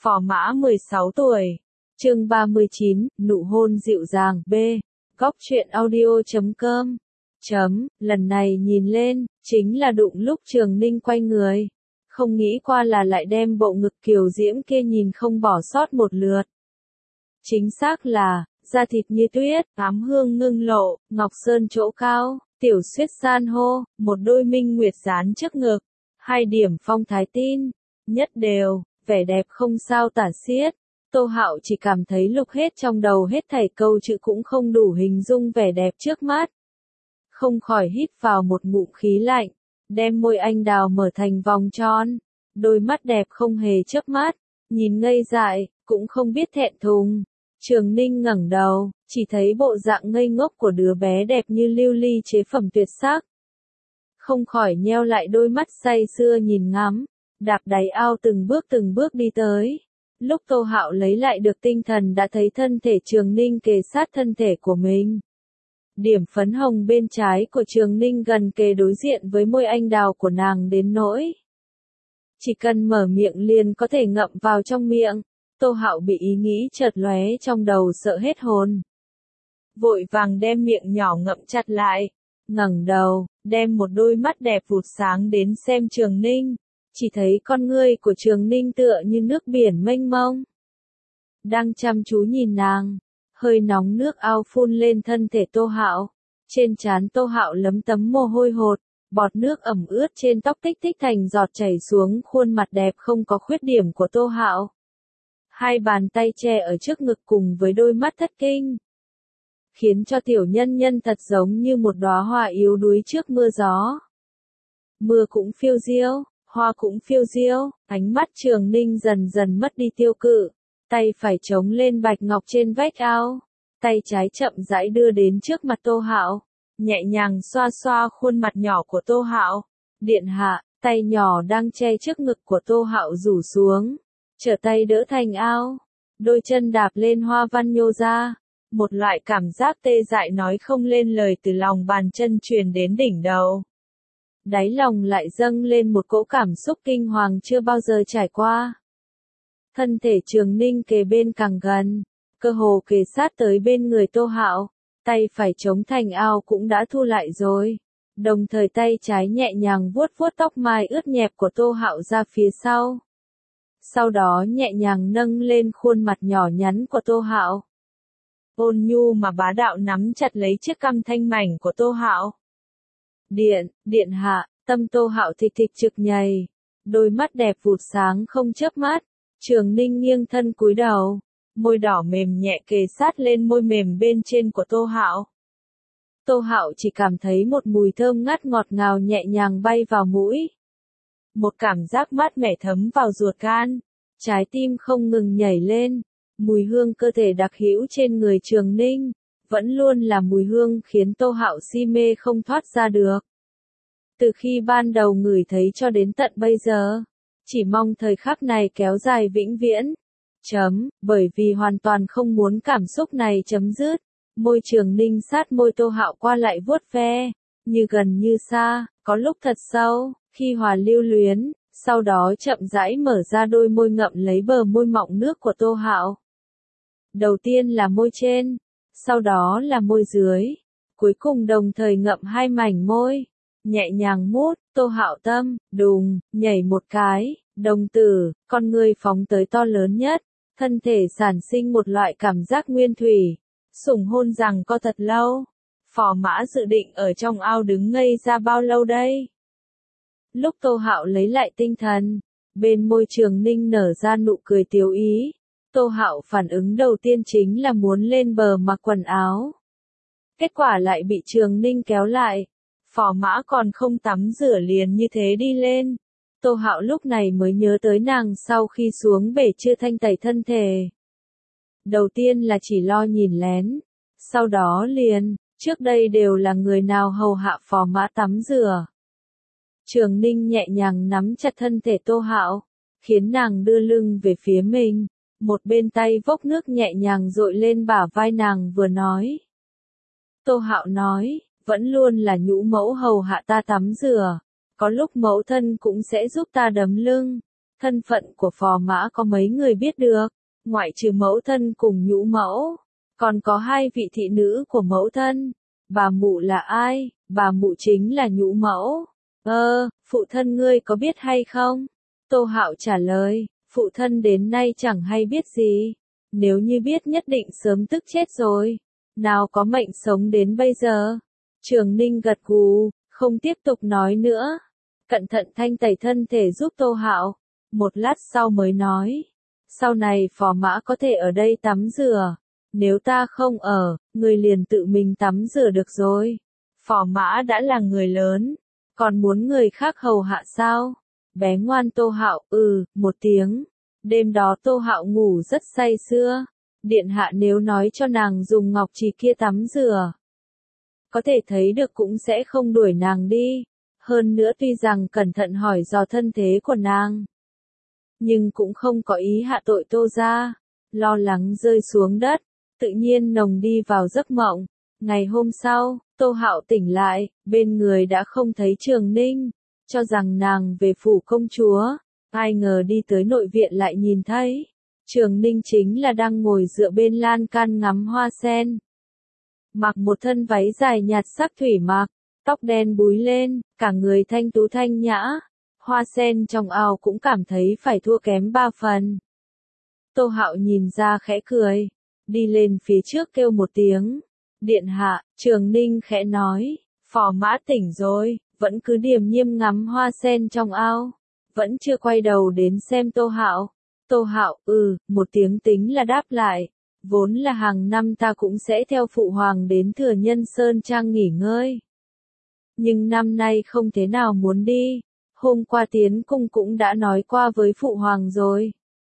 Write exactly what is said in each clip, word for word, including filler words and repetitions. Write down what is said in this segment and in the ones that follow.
Phò Mã mười sáu tuổi. Chương ba mươi chín, nụ hôn dịu dàng. B. Góc truyện audio chấm com. Chấm, lần này nhìn lên, chính là đụng lúc Trường Ninh quay người. Không nghĩ qua là lại đem bộ ngực kiều diễm kia nhìn không bỏ sót một lượt. Chính xác là, da thịt như tuyết, ám hương ngưng lộ, ngọc sơn chỗ cao, tiểu xuyết san hô, một đôi minh nguyệt dán trước ngực, hai điểm phong thái tin, nhất đều, vẻ đẹp không sao tả xiết. Tô Hạo chỉ cảm thấy lục hết trong đầu hết thảy câu chữ cũng không đủ hình dung vẻ đẹp trước mắt. Không khỏi hít vào một ngụm khí lạnh, đem môi anh đào mở thành vòng tròn, đôi mắt đẹp không hề chớp mắt, nhìn ngây dại, cũng không biết thẹn thùng. Trường Ninh ngẩng đầu, chỉ thấy bộ dạng ngây ngốc của đứa bé đẹp như lưu ly chế phẩm tuyệt sắc. Không khỏi nheo lại đôi mắt say sưa nhìn ngắm, đạp đáy ao từng bước từng bước đi tới. Lúc Tô Hạo lấy lại được tinh thần đã thấy thân thể Trường Ninh kề sát thân thể của mình. Điểm phấn hồng bên trái của Trường Ninh gần kề đối diện với môi anh đào của nàng đến nỗi chỉ cần mở miệng liền có thể ngậm vào trong miệng. Tô Hạo bị ý nghĩ chợt lóe trong đầu sợ hết hồn. Vội vàng đem miệng nhỏ ngậm chặt lại, ngẩng đầu, đem một đôi mắt đẹp vụt sáng đến xem Trường Ninh. Chỉ thấy con ngươi của Trường Ninh tựa như nước biển mênh mông. Đang chăm chú nhìn nàng, hơi nóng nước ao phun lên thân thể Tô Hạo. Trên trán Tô Hạo lấm tấm mồ hôi hột, bọt nước ẩm ướt trên tóc tích tích thành giọt chảy xuống khuôn mặt đẹp không có khuyết điểm của Tô Hạo. Hai bàn tay che ở trước ngực cùng với đôi mắt thất kinh, khiến cho tiểu nhân nhân thật giống như một đóa hoa yếu đuối trước mưa gió. Mưa cũng phiêu diêu, hoa cũng phiêu diêu, ánh mắt Trường Ninh dần dần mất đi tiêu cự, tay phải chống lên bạch ngọc trên vách ao, tay trái chậm rãi đưa đến trước mặt Tô Hạo, nhẹ nhàng xoa xoa khuôn mặt nhỏ của Tô Hạo. Điện hạ, tay nhỏ đang che trước ngực của Tô Hạo rủ xuống, trở tay đỡ thành ao, đôi chân đạp lên hoa văn nhô ra, một loại cảm giác tê dại nói không lên lời từ lòng bàn chân truyền đến đỉnh đầu. Đáy lòng lại dâng lên một cỗ cảm xúc kinh hoàng chưa bao giờ trải qua. Thân thể Trường Ninh kề bên càng gần, cơ hồ kề sát tới bên người Tô Hạo, tay phải chống thành ao cũng đã thu lại rồi. Đồng thời tay trái nhẹ nhàng vuốt vuốt tóc mai ướt nhẹp của Tô Hạo ra phía sau. Sau đó nhẹ nhàng nâng lên khuôn mặt nhỏ nhắn của Tô Hạo. Ôn nhu mà bá đạo nắm chặt lấy chiếc cằm thanh mảnh của Tô Hạo. Điện, điện hạ, tâm Tô Hạo thịch thịch trực nhảy, đôi mắt đẹp vụt sáng không chớp mắt. Trường Ninh nghiêng thân cúi đầu, môi đỏ mềm nhẹ kề sát lên môi mềm bên trên của Tô Hạo. Tô Hạo chỉ cảm thấy một mùi thơm ngát ngọt ngào nhẹ nhàng bay vào mũi. Một cảm giác mát mẻ thấm vào ruột gan, trái tim không ngừng nhảy lên. Mùi hương cơ thể đặc hữu trên người Trường Ninh, vẫn luôn là mùi hương khiến Tô Hạo si mê không thoát ra được. Từ khi ban đầu ngửi thấy cho đến tận bây giờ, chỉ mong thời khắc này kéo dài vĩnh viễn. Chấm, bởi vì hoàn toàn không muốn cảm xúc này chấm dứt. Môi Trường Ninh sát môi Tô Hạo qua lại vuốt ve, như gần như xa, có lúc thật sâu, khi hòa lưu luyến, sau đó chậm rãi mở ra đôi môi ngậm lấy bờ môi mọng nước của Tô Hạo. Đầu tiên là môi trên, sau đó là môi dưới, cuối cùng đồng thời ngậm hai mảnh môi, nhẹ nhàng mút. Tô Hạo tâm, đùng, nhảy một cái, đồng tử, con người phóng tới to lớn nhất, thân thể sản sinh một loại cảm giác nguyên thủy, sủng hôn rằng co thật lâu. Phò Mã dự định ở trong ao đứng ngây ra bao lâu đây? Lúc Tô Hạo lấy lại tinh thần, bên môi Trường Ninh nở ra nụ cười tiếu ý. Tô Hạo phản ứng đầu tiên chính là muốn lên bờ mặc quần áo. Kết quả lại bị Trường Ninh kéo lại. Phò Mã còn không tắm rửa liền như thế đi lên. Tô Hạo lúc này mới nhớ tới nàng sau khi xuống bể chưa thanh tẩy thân thể. Đầu tiên là chỉ lo nhìn lén, sau đó liền, trước đây đều là người nào hầu hạ Phò Mã tắm rửa. Trường Ninh nhẹ nhàng nắm chặt thân thể Tô Hạo, khiến nàng đưa lưng về phía mình, một bên tay vốc nước nhẹ nhàng dội lên bả vai nàng vừa nói. Tô Hạo nói, vẫn luôn là nhũ mẫu hầu hạ ta tắm rửa, có lúc mẫu thân cũng sẽ giúp ta đấm lưng, Thân phận của phò mã có mấy người biết được, ngoại trừ mẫu thân cùng nhũ mẫu, còn có hai vị thị nữ của mẫu thân. Bà mụ là ai? Bà mụ chính là nhũ mẫu. Ơ, phụ thân ngươi có biết hay không? Tô Hạo trả lời, phụ thân đến nay chẳng hay biết gì. Nếu như biết nhất định sớm tức chết rồi. Nào có mệnh sống đến bây giờ. Trường Ninh gật gù, không tiếp tục nói nữa. Cẩn thận thanh tẩy thân thể giúp Tô Hạo. Một lát sau mới nói. Sau này phò mã có thể ở đây tắm rửa. Nếu ta không ở, người liền tự mình tắm rửa được rồi. Phò mã đã là người lớn. Còn muốn người khác hầu hạ sao? Bé ngoan Tô Hạo, ừ, một tiếng. Đêm đó Tô Hạo ngủ rất say sưa. Điện hạ nếu nói cho nàng dùng ngọc trì kia tắm rửa, có thể thấy được cũng sẽ không đuổi nàng đi. Hơn nữa tuy rằng cẩn thận hỏi dò thân thế của nàng, nhưng cũng không có ý hạ tội Tô gia. Lo lắng rơi xuống đất, tự nhiên nồng đi vào giấc mộng. Ngày hôm sau, Tô Hạo tỉnh lại, bên người đã không thấy Trường Ninh, cho rằng nàng về phủ công chúa. Ai ngờ đi tới nội viện lại nhìn thấy, Trường Ninh chính là đang ngồi dựa bên lan can ngắm hoa sen. Mặc một thân váy dài nhạt sắc thủy mặc, tóc đen búi lên, cả người thanh tú thanh nhã. Hoa sen trong ao cũng cảm thấy phải thua kém ba phần. Tô Hạo nhìn ra khẽ cười, đi lên phía trước kêu một tiếng. Điện hạ, Trường Ninh khẽ nói, phò mã tỉnh rồi, vẫn cứ điềm nhiên ngắm hoa sen trong ao, vẫn chưa quay đầu đến xem Tô Hạo. Tô Hạo, ừ, một tiếng tính là đáp lại. Vốn là hàng năm ta cũng sẽ theo phụ hoàng đến Thừa Nhân Sơn Trang nghỉ ngơi. Nhưng năm nay không thế nào muốn đi. Hôm qua tiến cung cũng đã nói qua với phụ hoàng rồi.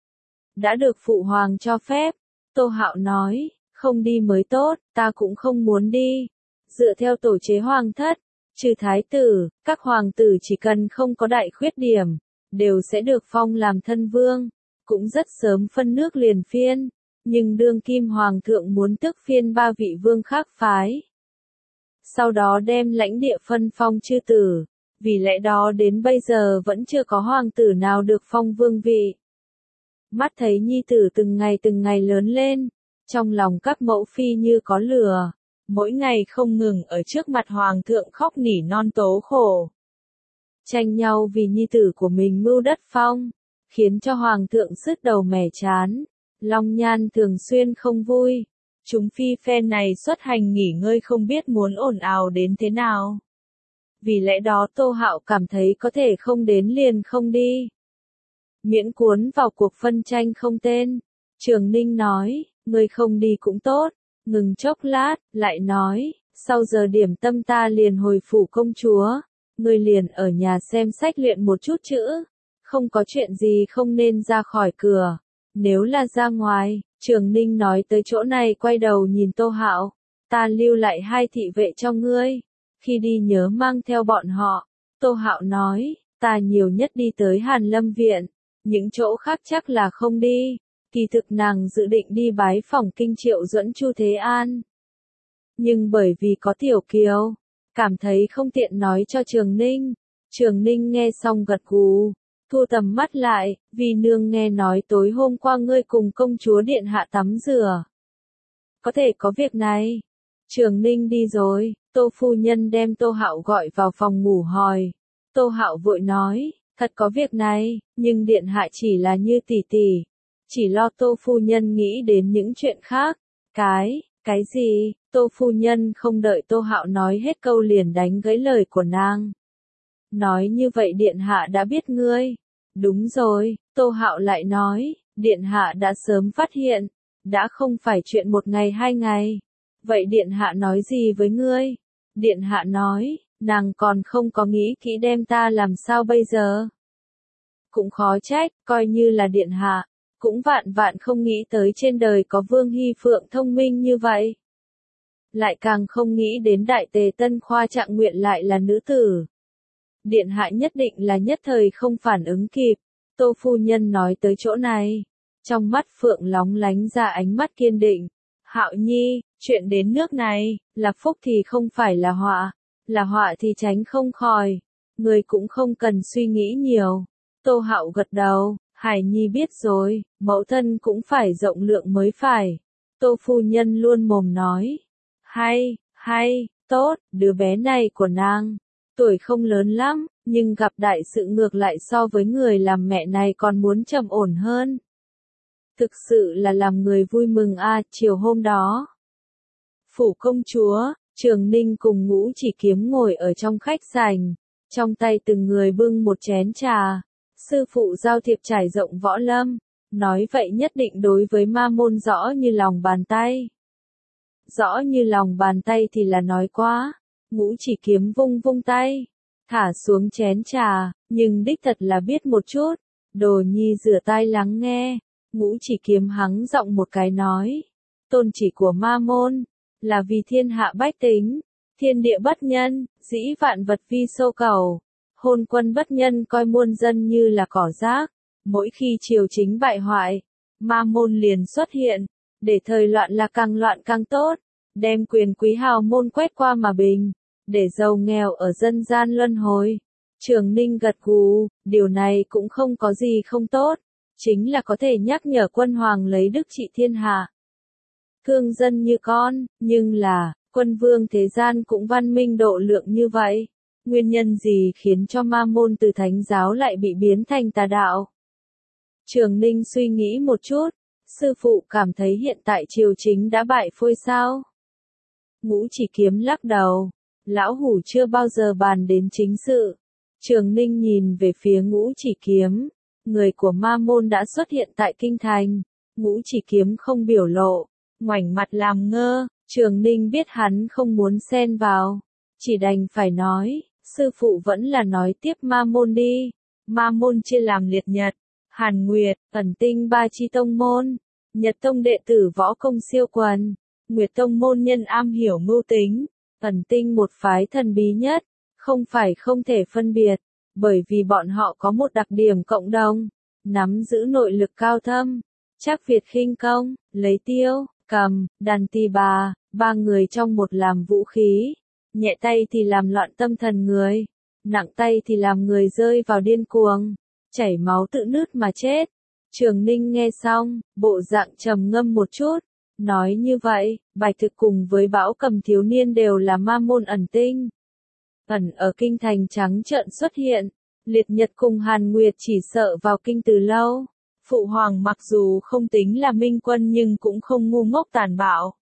Đã được phụ hoàng cho phép. Tô Hạo nói, không đi mới tốt, ta cũng không muốn đi. Dựa theo tổ chế hoàng thất, trừ thái tử, các hoàng tử chỉ cần không có đại khuyết điểm, đều sẽ được phong làm thân vương. Cũng rất sớm phân nước liền phiên. Nhưng đương kim hoàng thượng muốn tước phiên ba vị vương khác phái. Sau đó đem lãnh địa phân phong chư tử. Vì lẽ đó đến bây giờ vẫn chưa có hoàng tử nào được phong vương vị. Mắt thấy nhi tử từng ngày từng ngày lớn lên, trong lòng các mẫu phi như có lửa, mỗi ngày không ngừng ở trước mặt hoàng thượng khóc nỉ non tố khổ. Tranh nhau vì nhi tử của mình mưu đất phong, khiến cho hoàng thượng sứt đầu mẻ chán. Long Nhan thường xuyên không vui. Chúng phi phe này xuất hành nghỉ ngơi không biết muốn ồn ào đến thế nào. Vì lẽ đó Tô Hạo cảm thấy có thể không đến liền không đi. Miễn cuốn vào cuộc phân tranh không tên. Trường Ninh nói, ngươi không đi cũng tốt. Ngừng chốc lát, lại nói, sau giờ điểm tâm ta liền hồi phủ công chúa. Ngươi liền ở nhà xem sách luyện một chút chữ. Không có chuyện gì không nên ra khỏi cửa. Nếu là ra ngoài, Trường Ninh nói tới chỗ này quay đầu nhìn Tô Hạo, ta lưu lại hai thị vệ cho ngươi, khi đi nhớ mang theo bọn họ. Tô Hạo nói, ta nhiều nhất đi tới Hàn Lâm Viện, những chỗ khác chắc là không đi. Kỳ thực nàng dự định đi bái phỏng kinh Triệu Duẫn Chu Thế An. Nhưng bởi vì có Tiểu Kiều, cảm thấy không tiện nói cho Trường Ninh. Trường Ninh nghe xong gật gù. Thu tầm mắt lại, vì nương nghe nói tối hôm qua ngươi cùng công chúa điện hạ tắm rửa. Có thể có việc này. Trường Ninh đi rồi, Tô phu nhân đem Tô Hạo gọi vào phòng ngủ hỏi. Tô Hạo vội nói, thật có việc này, nhưng điện hạ chỉ là như tỷ tỷ. Chỉ lo Tô phu nhân nghĩ đến những chuyện khác. Cái, cái gì? Tô phu nhân không đợi Tô Hạo nói hết câu liền đánh gãy lời của nàng. Nói như vậy điện hạ đã biết ngươi. Đúng rồi, Tô Hạo lại nói, điện hạ đã sớm phát hiện, đã không phải chuyện một ngày hai ngày. Vậy điện hạ nói gì với ngươi? Điện hạ nói, nàng còn không có nghĩ kỹ đem ta làm sao bây giờ. Cũng khó trách, coi như là điện hạ, cũng vạn vạn không nghĩ tới trên đời có Vương Hy Phượng thông minh như vậy. Lại càng không nghĩ đến Đại Tề Tân Khoa Trạng Nguyện lại là nữ tử. Điện hạ nhất định là nhất thời không phản ứng kịp. Tô phu nhân nói tới chỗ này, trong mắt Phượng lóng lánh ra ánh mắt kiên định. Hạo nhi, chuyện đến nước này, là phúc thì không phải là họa, là họa thì tránh không khỏi. Người cũng không cần suy nghĩ nhiều, Tô Hạo gật đầu, Hải Nhi biết rồi, mẫu thân cũng phải rộng lượng mới phải. Tô phu nhân luôn mồm nói. Hay, hay, tốt, đứa bé này của nàng. Tuổi không lớn lắm, nhưng gặp đại sự ngược lại so với người làm mẹ này còn muốn trầm ổn hơn. Thực sự là làm người vui mừng a. Chiều hôm đó, phủ công chúa, Trường Ninh cùng Ngũ Chỉ Kiếm ngồi ở trong khách sảnh, trong tay từng người bưng một chén trà. Sư phụ giao thiệp trải rộng võ lâm, nói vậy nhất định đối với ma môn rõ như lòng bàn tay. Rõ như lòng bàn tay thì là nói quá. Ngũ Chỉ Kiếm vung vung tay, thả xuống chén trà, nhưng đích thật là biết một chút. Đồ nhi rửa tai lắng nghe. Ngũ Chỉ Kiếm hắng giọng một cái nói, tôn chỉ của ma môn là vì thiên hạ bách tính, thiên địa bất nhân, dĩ vạn vật vi sâu cầu, hôn quân bất nhân coi muôn dân như là cỏ rác. Mỗi khi triều chính bại hoại, ma môn liền xuất hiện, để thời loạn là càng loạn càng tốt, đem quyền quý hào môn quét qua mà bình, để giàu nghèo ở dân gian luân hồi. Trường Ninh gật gù, điều này cũng không có gì không tốt, chính là có thể nhắc nhở quân hoàng lấy đức trị thiên hạ. Thương dân như con, nhưng là, quân vương thế gian cũng văn minh độ lượng như vậy. Nguyên nhân gì khiến cho ma môn từ thánh giáo lại bị biến thành tà đạo? Trường Ninh suy nghĩ một chút, sư phụ cảm thấy hiện tại triều chính đã bại phôi sao? Ngũ Chỉ Kiếm lắc đầu, lão hủ chưa bao giờ bàn đến chính sự. Trường Ninh nhìn về phía Ngũ Chỉ Kiếm, người của ma môn đã xuất hiện tại kinh thành. Ngũ Chỉ Kiếm không biểu lộ, ngoảnh mặt làm ngơ. Trường Ninh biết hắn không muốn xen vào, chỉ đành phải nói, sư phụ vẫn là nói tiếp ma môn đi. Ma môn chia làm liệt nhật, hàn nguyệt, ẩn tinh ba chi tông môn. Nhật tông đệ tử võ công siêu quần, nguyệt tông môn nhân am hiểu mưu tính, ẩn tinh một phái thần bí nhất, không phải không thể phân biệt, bởi vì bọn họ có một đặc điểm cộng đồng, nắm giữ nội lực cao thâm. Trác Việt khinh công, lấy tiêu, cầm, đàn tỳ bà, ba người trong một làm vũ khí, nhẹ tay thì làm loạn tâm thần người, nặng tay thì làm người rơi vào điên cuồng, chảy máu tự nứt mà chết. Trường Ninh nghe xong, bộ dạng trầm ngâm một chút, nói như vậy, Bạch Thực cùng với Bão Cầm thiếu niên đều là ma môn ẩn tinh. Ẩn ở kinh thành trắng trợn xuất hiện, liệt nhật cùng Hàn Nguyệt chỉ sợ vào kinh từ lâu. Phụ hoàng mặc dù không tính là minh quân nhưng cũng không ngu ngốc tàn bạo.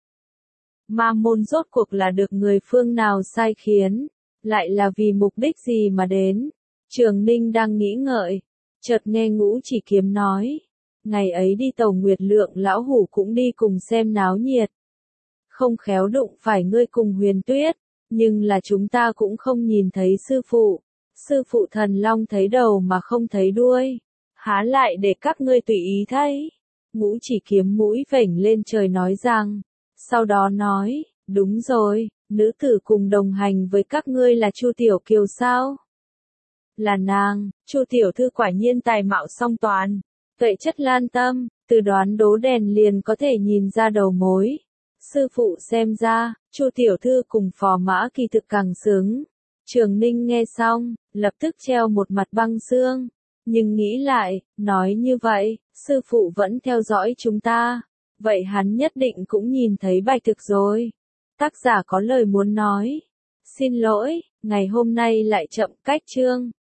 Ma môn rốt cuộc là được người phương nào sai khiến, lại là vì mục đích gì mà đến? Trường Ninh đang nghĩ ngợi, chợt nghe Ngũ Chỉ Kiếm nói, ngày ấy đi tàu Nguyệt Lượng lão hủ cũng đi cùng xem náo nhiệt. Không khéo đụng phải ngươi cùng Huyền Tuyết, nhưng là chúng ta cũng không nhìn thấy sư phụ. Sư phụ thần long thấy đầu mà không thấy đuôi, há lại để các ngươi tùy ý thấy. Ngũ Chỉ Kiếm mũi vểnh lên trời nói rằng, sau đó nói, đúng rồi, nữ tử cùng đồng hành với các ngươi là Chu Tiểu Kiều sao? Là nàng. Chu tiểu thư quả nhiên tài mạo song toàn, tuệ chất lan tâm, từ đoán đố đèn liền có thể nhìn ra đầu mối. Sư phụ xem ra, Chu tiểu thư cùng Phò Mã Kỳ thực càng xứng. Trường Ninh nghe xong, lập tức treo một mặt băng xương, nhưng nghĩ lại, nói như vậy, sư phụ vẫn theo dõi chúng ta, vậy hắn nhất định cũng nhìn thấy Bạch Thực rồi. Tác giả có lời muốn nói. Xin lỗi, ngày hôm nay lại chậm cách chương.